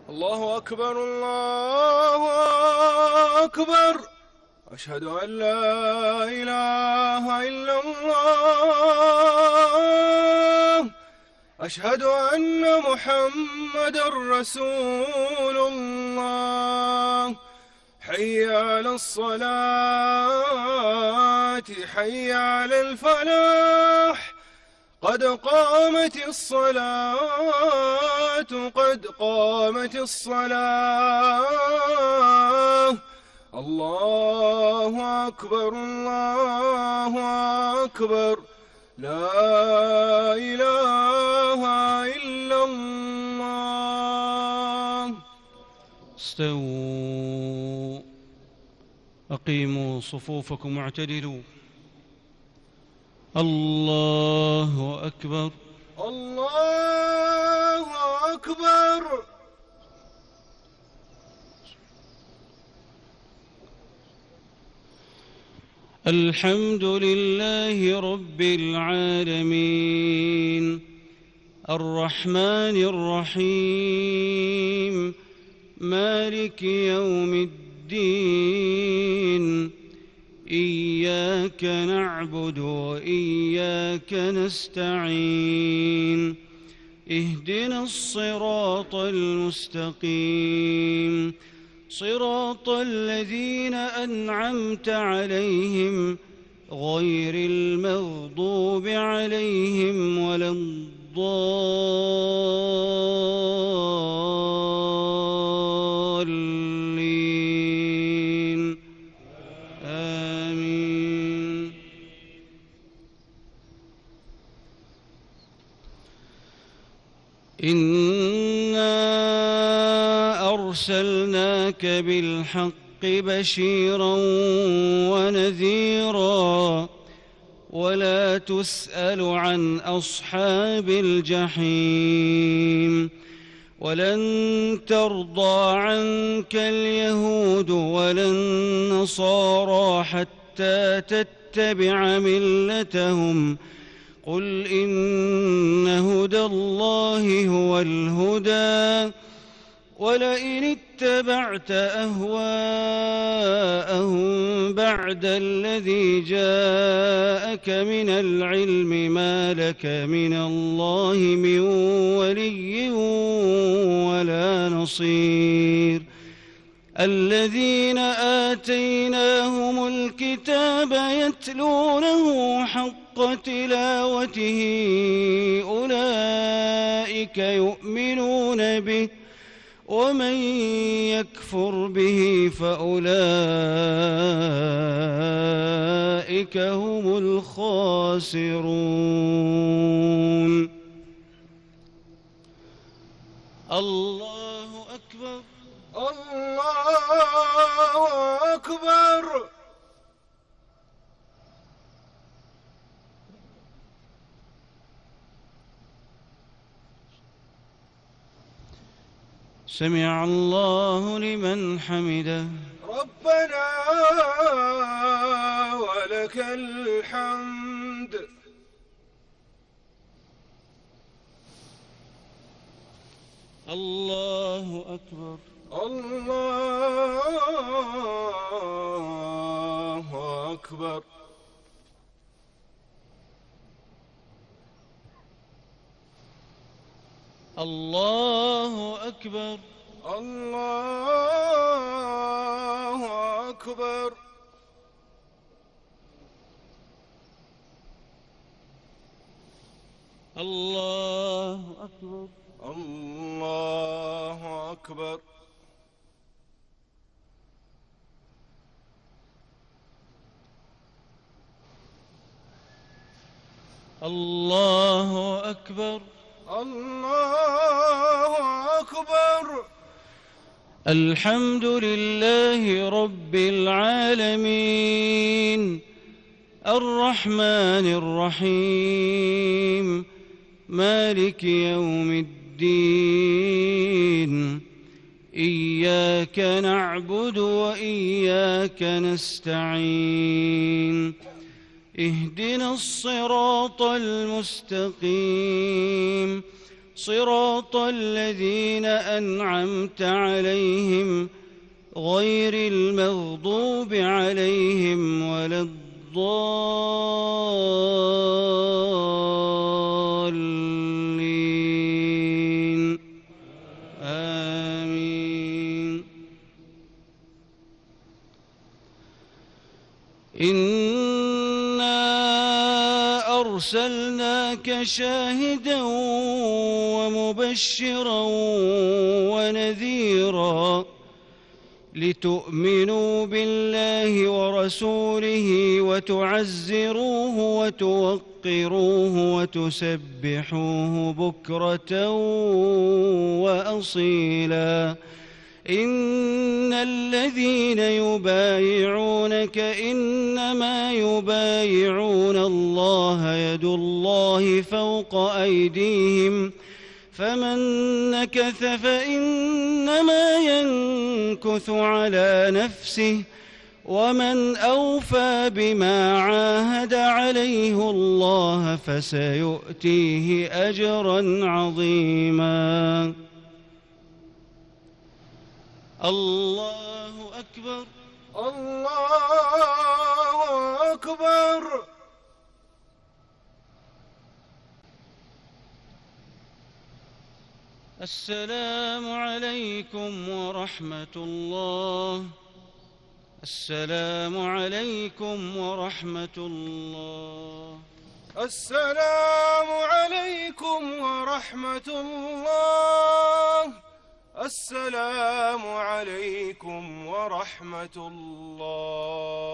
الله أكبر الله أكبر. أشهد أن لا إله إلا الله. أشهد أن محمدًا رسول الله. حي على الصلاة حي على الفلاح. قد قامت الصلاة قد قامت الصلاة. الله أكبر الله أكبر. لا إله إلا الله. استووا، أقيموا صفوفكم واعتدلوا. الله أكبر الله أكبر. الحمد لله رب العالمين، الرحمن الرحيم، مالك يوم الدين. إياك نعبد وإياك نستعين. اهدنا الصراط المستقيم، صراط الذين أنعمت عليهم غير المغضوب عليهم ولا الضالين. آمين. إنا أرسلناك بالحق بشيرا ونذيرا، ولا تسأل عن أصحاب الجحيم. ولن ترضى عنك اليهود ولا النصارى حتى تتبع ملتهم. قل إن هدى الله هو الهدى. ولئن اتبعت أهواءهم بعد الذي جاءك من العلم ما لك من الله من ولي ولا نصير. الذين آتيناهم الكتاب يتلونه حق تلاوته أولئك يؤمنون به، ومن يكفر به فأولئك هم الخاسرون. الله أكبر الله أكبر. سمع الله لمن حمده. ربنا ولك الحمد. الله أكبر الله أكبر. الله أكبر الله أكبر. الله أكبر الله أكبر. الله أكبر الله أكبر. الحمد لله رب العالمين، الرحمن الرحيم، مالك يوم الدين. إياك نعبد وإياك نستعين. اهدنا الصراط المستقيم، صراط الذين أنعمت عليهم غير المغضوب عليهم ولا الضالين آمين. إنا أرسلناك شاهدا ومبشرا ونذيرا لتؤمنوا بالله ورسوله وتعزروه وتوقروه وتسبحوه بكرة وأصيلا. إن الذين يبايعونك إنما يبايعون الله يد الله فوق أيديهم فمن نكث فإنما ينكث على نفسه ومن أوفى بما عاهد عليه الله فسيؤتيه أجرا عظيما. الله أكبر. الله أكبر. السلام عليكم ورحمة الله. السلام عليكم ورحمة الله. السلام عليكم ورحمة الله. السلام عليكم ورحمة الله.